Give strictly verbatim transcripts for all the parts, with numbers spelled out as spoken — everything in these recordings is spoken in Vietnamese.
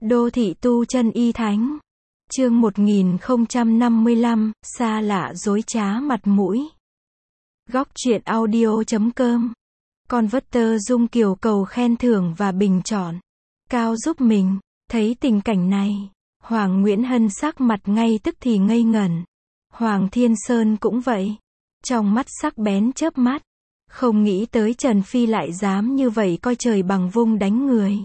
Đô thị tu chân y thánh. Chương một nghìn không trăm năm mươi lăm, xa lạ dối trá mặt mũi. Góc truyện audio chấm com. Converter Dung Kiều cầu khen thưởng và bình chọn. Cao giúp mình. Thấy tình cảnh này, Hoàng Nguyễn Hân sắc mặt ngay tức thì ngây ngẩn. Hoàng Thiên Sơn cũng vậy. Trong mắt sắc bén chớp mắt. Không nghĩ tới Trần Phi lại dám như vậy coi trời bằng vung đánh người.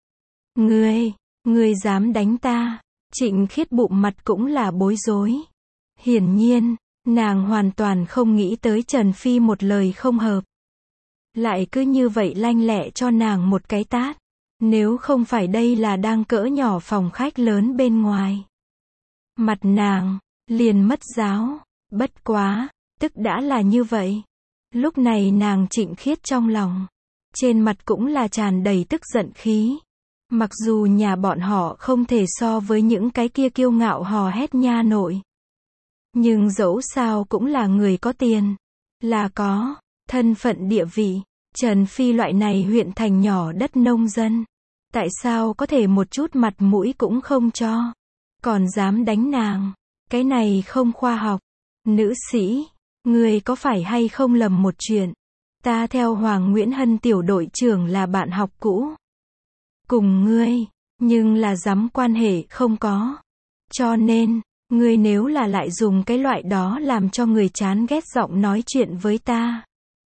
Ngươi, ngươi dám đánh ta? Trịnh Khiết bụng mặt cũng là bối rối. Hiển nhiên, nàng hoàn toàn không nghĩ tới Trần Phi một lời không hợp. Lại cứ như vậy lanh lẹ cho nàng một cái tát. Nếu không phải đây là đang cỡ nhỏ phòng khách lớn bên ngoài. Mặt nàng, liền mất giáo. Bất quá, tức đã là như vậy. Lúc này nàng Trịnh Khiết trong lòng. Trên mặt cũng là tràn đầy tức giận khí. Mặc dù nhà bọn họ không thể so với những cái kia kiêu ngạo hò hét nha nội. Nhưng dẫu sao cũng là người có tiền. Là có thân phận địa vị. Trần Phi loại này huyện thành nhỏ đất nông dân. Tại sao có thể một chút mặt mũi cũng không cho. Còn dám đánh nàng. Cái này không khoa học. Nữ sĩ, người có phải hay không lầm một chuyện. Ta theo Hoàng Nguyễn Hân tiểu đội trưởng là bạn học cũ. Cùng ngươi, nhưng là dám quan hệ không có. Cho nên, ngươi nếu là lại dùng cái loại đó làm cho người chán ghét giọng nói chuyện với ta.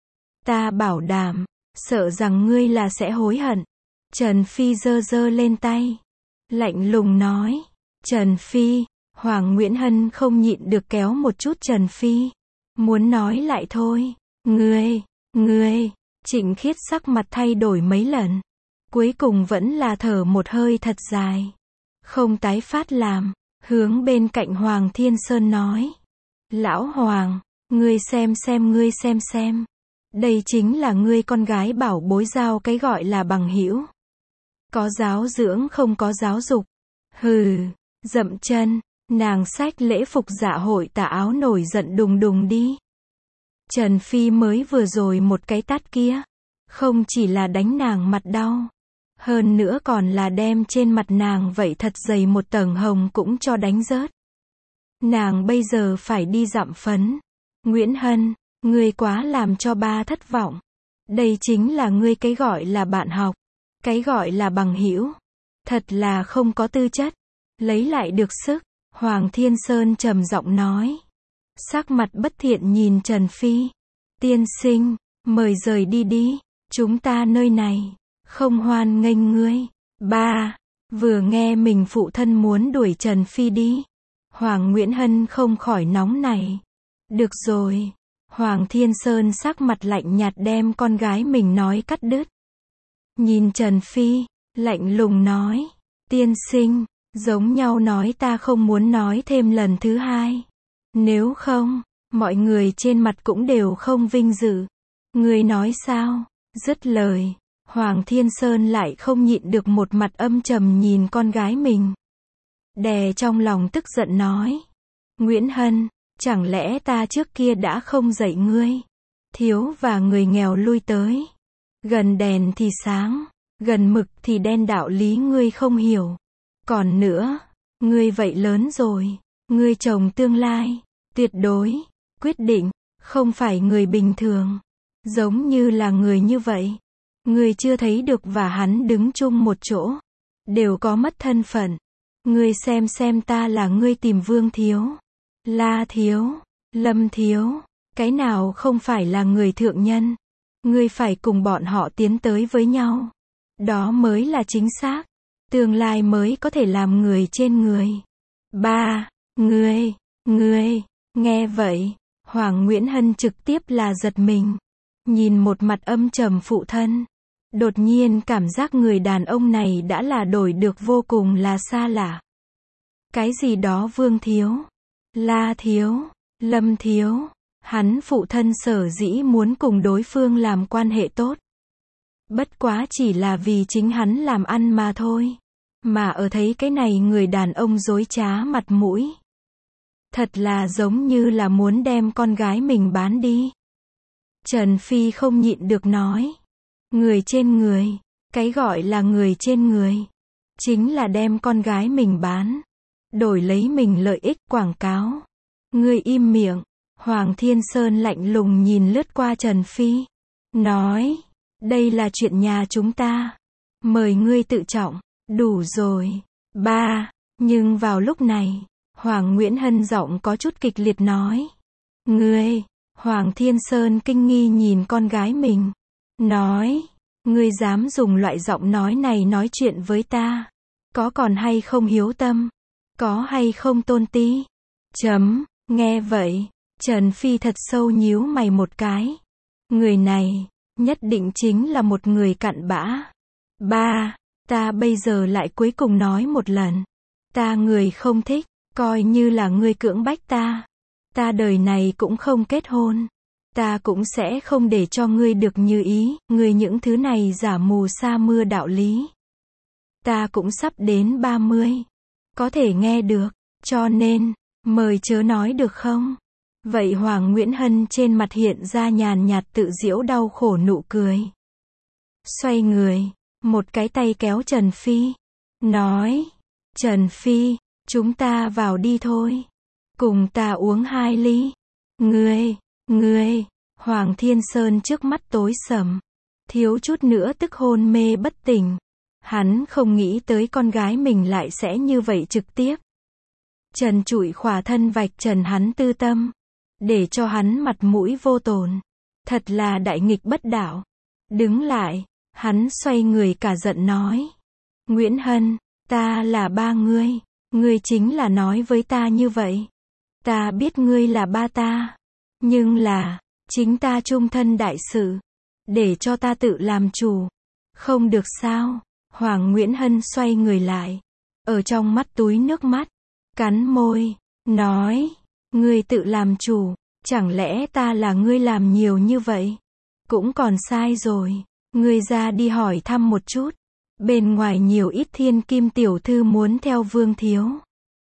Ta bảo đảm, sợ rằng ngươi là sẽ hối hận. Trần Phi giơ giơ lên tay. Lạnh lùng nói. Trần Phi, Hoàng Nguyễn Hân không nhịn được kéo một chút Trần Phi. Muốn nói lại thôi. Ngươi, ngươi, Trịnh Khiết sắc mặt thay đổi mấy lần. Cuối cùng vẫn là thở một hơi thật dài. Không tái phát làm. Hướng bên cạnh Hoàng Thiên Sơn nói. Lão Hoàng, ngươi xem xem ngươi xem xem. Đây chính là ngươi con gái bảo bối giao cái gọi là bằng hữu. Có giáo dưỡng không có giáo dục. Hừ, dậm chân, nàng xách lễ phục dạ hội tà áo nổi giận đùng đùng đi. Trần Phi mới vừa rồi một cái tát kia. Không chỉ là đánh nàng mặt đau. Hơn nữa còn là đem trên mặt nàng vậy thật dày một tầng hồng cũng cho đánh rớt. Nàng bây giờ phải đi dặm phấn. Nguyễn Hân, ngươi quá làm cho ba thất vọng. Đây chính là ngươi cái gọi là bạn học. Cái gọi là bằng hữu. Thật là không có tư chất. Lấy lại được sức. Hoàng Thiên Sơn trầm giọng nói. Sắc mặt bất thiện nhìn Trần Phi. Tiên sinh, mời rời đi đi. Chúng ta nơi này không hoan nghênh ngươi. Ba, vừa nghe mình phụ thân muốn đuổi Trần Phi đi. Hoàng Nguyễn Hân không khỏi nóng này. Được rồi. Hoàng Thiên Sơn sắc mặt lạnh nhạt đem con gái mình nói cắt đứt. Nhìn Trần Phi, lạnh lùng nói. Tiên sinh, giống nhau nói ta không muốn nói thêm lần thứ hai. Nếu không, mọi người trên mặt cũng đều không vinh dự. Ngươi nói sao? Dứt lời. Hoàng Thiên Sơn lại không nhịn được một mặt âm trầm nhìn con gái mình. Đè trong lòng tức giận nói. Nguyễn Hân, chẳng lẽ ta trước kia đã không dạy ngươi? Thiếu và người nghèo lui tới. Gần đèn thì sáng, gần mực thì đen đạo lý ngươi không hiểu. Còn nữa, ngươi vậy lớn rồi, ngươi chồng tương lai, tuyệt đối, quyết định, không phải người bình thường. Giống như là người như vậy. Ngươi chưa thấy được và hắn đứng chung một chỗ. Đều có mất thân phận. Ngươi xem xem ta là ngươi tìm Vương Thiếu, La Thiếu, Lâm Thiếu. Cái nào không phải là người thượng nhân. Ngươi phải cùng bọn họ tiến tới với nhau. Đó mới là chính xác. Tương lai mới có thể làm người trên người. Ba, ngươi, ngươi, nghe vậy. Hoàng Nguyễn Hân trực tiếp là giật mình. Nhìn một mặt âm trầm phụ thân. Đột nhiên cảm giác người đàn ông này đã là đổi được vô cùng là xa lạ. Cái gì đó Vương Thiếu, La Thiếu, Lâm Thiếu. Hắn phụ thân sở dĩ muốn cùng đối phương làm quan hệ tốt. Bất quá chỉ là vì chính hắn làm ăn mà thôi. Mà ở thấy cái này người đàn ông dối trá mặt mũi. Thật là giống như là muốn đem con gái mình bán đi. Trần Phi không nhịn được nói. Người trên người. Cái gọi là người trên người. chính là đem con gái mình bán, đổi lấy mình lợi ích quảng cáo. Ngươi im miệng. Hoàng Thiên Sơn lạnh lùng nhìn lướt qua Trần Phi, nói, đây là chuyện nhà chúng ta, mời ngươi tự trọng. Đủ rồi. Ba, nhưng vào lúc này, Hoàng Nguyễn Hân giọng có chút kịch liệt nói, ngươi, Hoàng Thiên Sơn kinh nghi nhìn con gái mình, nói, ngươi dám dùng loại giọng nói này nói chuyện với ta, có còn hay không hiếu tâm, có hay không tôn ti? Chấm, nghe vậy, Trần Phi thật sâu nhíu mày một cái. Người này, nhất định chính là một người cặn bã. Ba, ta bây giờ lại cuối cùng nói một lần. Ta người không thích, coi như là ngươi cưỡng bách ta. Ta đời này cũng không kết hôn. Ta cũng sẽ không để cho ngươi được như ý, ngươi những thứ này giả mù sa mưa đạo lý. Ta cũng sắp đến ba mươi. Có thể nghe được, cho nên, mời chớ nói được không? Vậy Hoàng Nguyễn Hân trên mặt hiện ra nhàn nhạt tự giễu đau khổ nụ cười. Xoay người, một cái tay kéo Trần Phi, nói, Trần Phi, chúng ta vào đi thôi. Cùng ta uống hai ly. Ngươi, ngươi, Hoàng Thiên Sơn trước mắt tối sầm, thiếu chút nữa tức hôn mê bất tỉnh. Hắn không nghĩ tới con gái mình lại sẽ như vậy trực tiếp. Trần trụi khỏa thân vạch trần hắn tư tâm, để cho hắn mặt mũi vô tổn. Thật là đại nghịch bất đạo. Đứng lại, hắn xoay người cả giận nói, Nguyễn Hân, ta là ba ngươi, ngươi chính là nói với ta như vậy. Ta biết ngươi là ba ta, nhưng là, chính ta chung thân đại sự, để cho ta tự làm chủ. Không được sao? Hoàng Nguyễn Hân xoay người lại, ở trong mắt túi nước mắt, cắn môi, nói, ngươi tự làm chủ, chẳng lẽ ta là ngươi làm nhiều như vậy? Cũng còn sai rồi, ngươi ra đi hỏi thăm một chút, bên ngoài nhiều ít thiên kim tiểu thư muốn theo Vương Thiếu,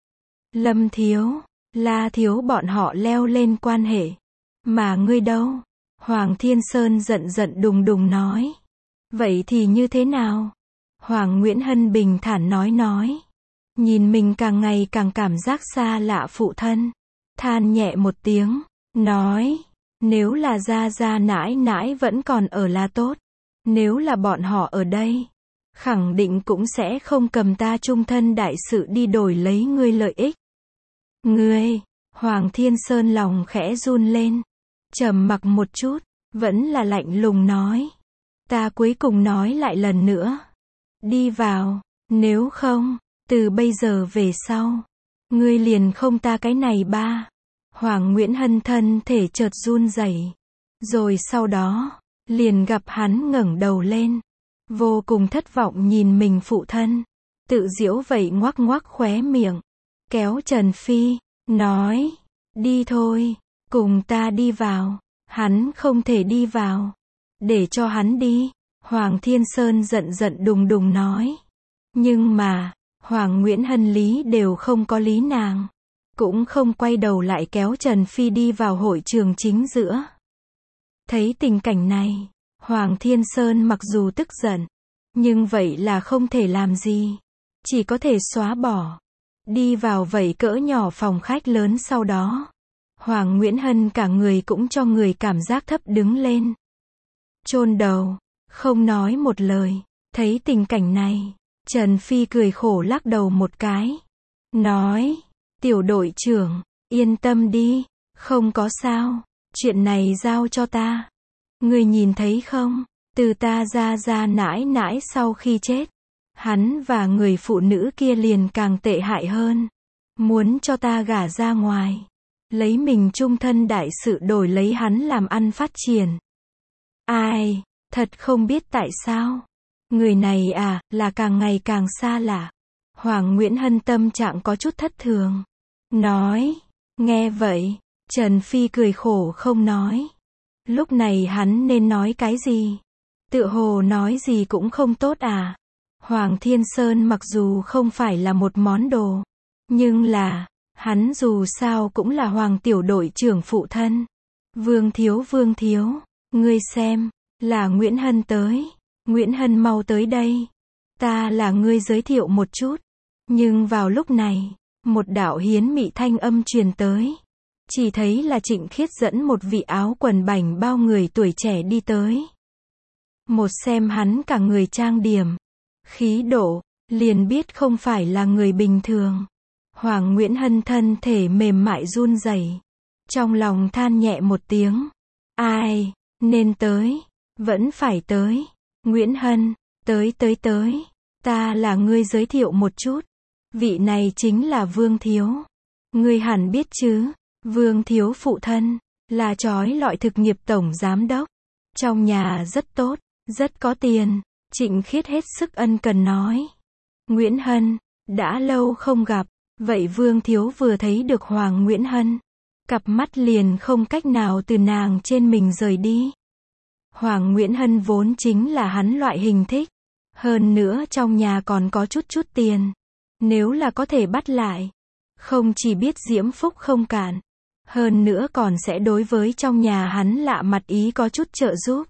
Lâm Thiếu, La Thiếu bọn họ leo lên quan hệ, mà ngươi đâu? Hoàng Thiên Sơn giận giận đùng đùng nói, vậy thì như thế nào? Hoàng Nguyễn Hân bình thản nói nói, nhìn mình càng ngày càng cảm giác xa lạ phụ thân, than nhẹ một tiếng, nói, nếu là gia gia nãi nãi vẫn còn ở là tốt, nếu là bọn họ ở đây, khẳng định cũng sẽ không cầm ta chung thân đại sự đi đổi lấy ngươi lợi ích. Ngươi, Hoàng Thiên Sơn lòng khẽ run lên, trầm mặc một chút, vẫn là lạnh lùng nói, ta cuối cùng nói lại lần nữa, đi vào, nếu không, từ bây giờ về sau, ngươi liền không ta cái này ba. Hoàng Nguyễn Hân thân thể chợt run rẩy, rồi sau đó, liền gặp hắn ngẩng đầu lên, vô cùng thất vọng nhìn mình phụ thân, tự giễu vậy ngoác ngoác khóe miệng, kéo Trần Phi, nói, đi thôi, cùng ta đi vào. Hắn không thể đi vào, để cho hắn đi. Hoàng Thiên Sơn giận giận đùng đùng nói, nhưng mà, Hoàng Nguyễn Hân lý đều không có lý nàng, cũng không quay đầu lại kéo Trần Phi đi vào hội trường chính giữa. Thấy tình cảnh này, Hoàng Thiên Sơn mặc dù tức giận, nhưng vậy là không thể làm gì, chỉ có thể xóa bỏ, đi vào vậy cỡ nhỏ phòng khách lớn. Sau đó, Hoàng Nguyễn Hân cả người cũng cho người cảm giác thấp đứng lên, chôn đầu, không nói một lời. Thấy tình cảnh này, Trần Phi cười khổ lắc đầu một cái, nói, tiểu đội trưởng, yên tâm đi, không có sao, chuyện này giao cho ta. Ngươi nhìn thấy không, từ ta ra ra nãi nãi sau khi chết, hắn và người phụ nữ kia liền càng tệ hại hơn, muốn cho ta gả ra ngoài, lấy mình chung thân đại sự đổi lấy hắn làm ăn phát triển. Ai, thật không biết tại sao, người này à, là càng ngày càng xa lạ. Hoàng Nguyễn Hân tâm trạng có chút thất thường, nói, nghe vậy, Trần Phi cười khổ không nói. Lúc này hắn nên nói cái gì? Tựa hồ nói gì cũng không tốt à? Hoàng Thiên Sơn mặc dù không phải là một món đồ, nhưng là, hắn dù sao cũng là Hoàng tiểu đội trưởng phụ thân. Vương Thiếu, Vương Thiếu, ngươi xem, là Nguyễn Hân tới. Nguyễn Hân mau tới đây. Ta là ngươi giới thiệu một chút. Nhưng vào lúc này, một đạo hiến mị thanh âm truyền tới. Chỉ thấy là Trịnh Khiết dẫn một vị áo quần bảnh bao người tuổi trẻ đi tới. Một xem hắn cả người trang điểm, khí độ, liền biết không phải là người bình thường. Hoàng Nguyễn Hân thân thể mềm mại run rẩy, trong lòng than nhẹ một tiếng. Ai, nên tới, vẫn phải tới. Nguyễn Hân, tới tới tới, ta là ngươi giới thiệu một chút. Vị này chính là Vương Thiếu. Ngươi hẳn biết chứ, Vương Thiếu phụ thân, là chói lọi thực nghiệp tổng giám đốc. Trong nhà rất tốt, rất có tiền. Trịnh Khiết hết sức ân cần nói. Nguyễn Hân, đã lâu không gặp. Vậy Vương Thiếu vừa thấy được Hoàng Nguyễn Hân, cặp mắt liền không cách nào từ nàng trên mình rời đi. Hoàng Nguyễn Hân vốn chính là hắn loại hình thích. Hơn nữa trong nhà còn có chút chút tiền. Nếu là có thể bắt lại, không chỉ biết diễm phúc không cạn, hơn nữa còn sẽ đối với trong nhà hắn lạ mặt ý có chút trợ giúp.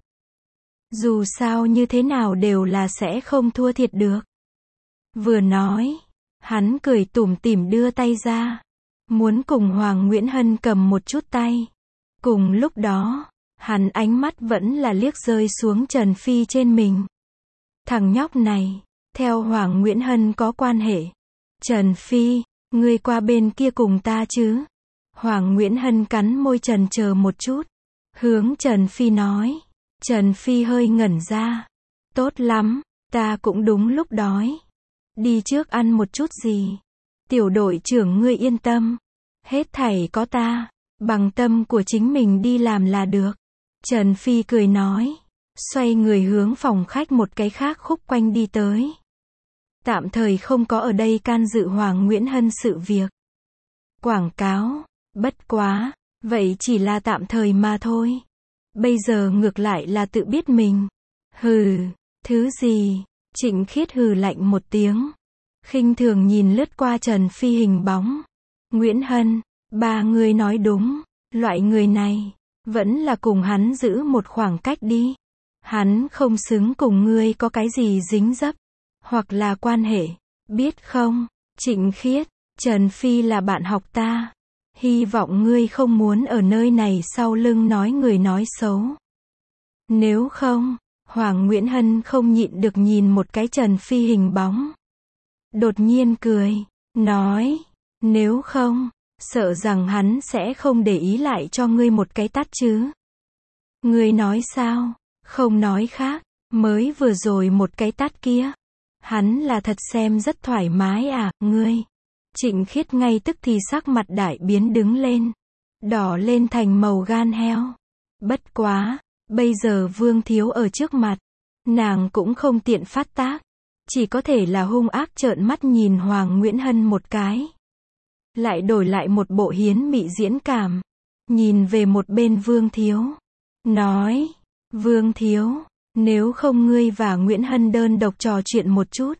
Dù sao như thế nào đều là sẽ không thua thiệt được. Vừa nói, hắn cười tủm tỉm đưa tay ra, muốn cùng Hoàng Nguyễn Hân cầm một chút tay. Cùng lúc đó, hắn ánh mắt vẫn là liếc rơi xuống Trần Phi trên mình. Thằng nhóc này, theo Hoàng Nguyễn Hân có quan hệ. Trần Phi, ngươi qua bên kia cùng ta chứ? Hoàng Nguyễn Hân cắn môi trần chờ một chút, hướng Trần Phi nói. Trần Phi hơi ngẩn ra. Tốt lắm, ta cũng đúng lúc đói. Đi trước ăn một chút gì. Tiểu đội trưởng ngươi yên tâm. Hết thảy có ta, bằng tâm của chính mình đi làm là được. Trần Phi cười nói. Xoay người hướng phòng khách một cái khác khúc quanh đi tới. Tạm thời không có ở đây can dự Hoàng Nguyễn Hân sự việc. Quảng cáo, bất quá, vậy chỉ là tạm thời mà thôi. Bây giờ ngược lại là tự biết mình. Hừ, thứ gì? Trịnh Khiết hừ lạnh một tiếng. Khinh thường nhìn lướt qua Trần Phi hình bóng. Nguyễn Hân, ba người nói đúng. Loại người này, vẫn là cùng hắn giữ một khoảng cách đi. Hắn không xứng cùng ngươi có cái gì dính dấp, hoặc là quan hệ, biết không? Trịnh Khiết, Trần Phi là bạn học ta. Hy vọng ngươi không muốn ở nơi này sau lưng nói người nói xấu. Nếu không, Hoàng Nguyễn Hân không nhịn được nhìn một cái Trần Phi hình bóng. Đột nhiên cười, nói, nếu không, sợ rằng hắn sẽ không để ý lại cho ngươi một cái tát chứ. Ngươi nói sao? Không nói khác, mới vừa rồi một cái tát kia. Hắn là thật xem rất thoải mái à, ngươi. Trịnh Khiết ngay tức thì sắc mặt đại biến đứng lên. Đỏ lên thành màu gan heo. Bất quá, bây giờ Vương Thiếu ở trước mặt. Nàng cũng không tiện phát tác. Chỉ có thể là hung ác trợn mắt nhìn Hoàng Nguyễn Hân một cái. Lại đổi lại một bộ hiến mị diễn cảm. Nhìn về một bên Vương Thiếu. Nói, Vương Thiếu, nếu không ngươi và Nguyễn Hân đơn độc trò chuyện một chút.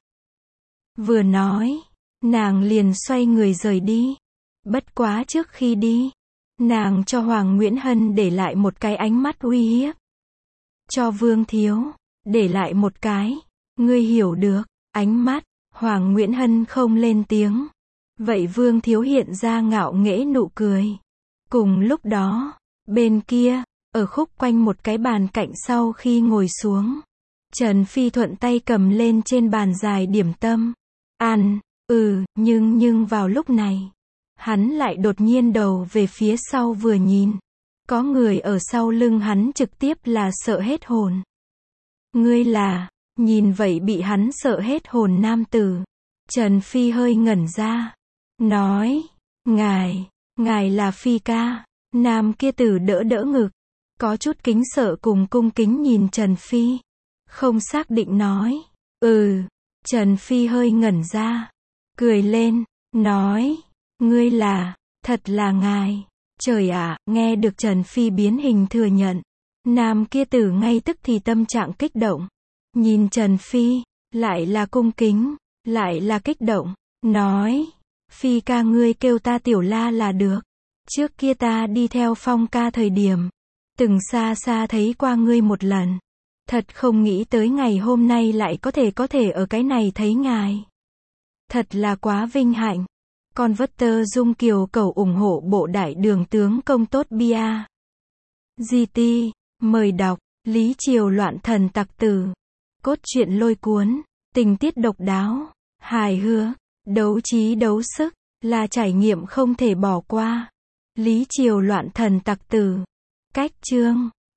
Vừa nói, nàng liền xoay người rời đi. Bất quá trước khi đi, nàng cho Hoàng Nguyễn Hân để lại một cái ánh mắt uy hiếp. Cho Vương Thiếu, để lại một cái, ngươi hiểu được, ánh mắt. Hoàng Nguyễn Hân không lên tiếng. Vậy Vương Thiếu hiện ra ngạo nghễ nụ cười. Cùng lúc đó, bên kia, ở khúc quanh một cái bàn cạnh sau khi ngồi xuống, Trần Phi thuận tay cầm lên trên bàn dài điểm tâm. Ăn, ừ, nhưng nhưng vào lúc này, hắn lại đột nhiên đầu về phía sau vừa nhìn. Có người ở sau lưng hắn trực tiếp là sợ hết hồn. Ngươi là, nhìn vậy bị hắn sợ hết hồn nam tử. Trần Phi hơi ngẩn ra. Nói, ngài, ngài là Phi ca. Nam kia tử đỡ đỡ ngực. Có chút kính sợ cùng cung kính nhìn Trần Phi. Không xác định nói. Ừ. Trần Phi hơi ngẩn ra. Cười lên. Nói. Ngươi là. Thật là ngài. Trời ạ. Nghe được Trần Phi biến hình thừa nhận. Nam kia tử ngay tức thì tâm trạng kích động. Nhìn Trần Phi. Lại là cung kính. Lại là kích động. Nói. Phi ca ngươi kêu ta Tiểu La là được. Trước kia ta đi theo Phong ca thời điểm. Từng xa xa thấy qua ngươi một lần. Thật không nghĩ tới ngày hôm nay lại có thể có thể ở cái này thấy ngài. Thật là quá vinh hạnh. Con vất tơ Dung Kiều cầu ủng hộ bộ đại đường tướng công tốt bia. giê tê, mời đọc, Lý Triều loạn thần tặc tử. Cốt truyện lôi cuốn, tình tiết độc đáo, hài hước, đấu trí đấu sức, là trải nghiệm không thể bỏ qua. Lý Triều loạn thần tặc tử. Cách chương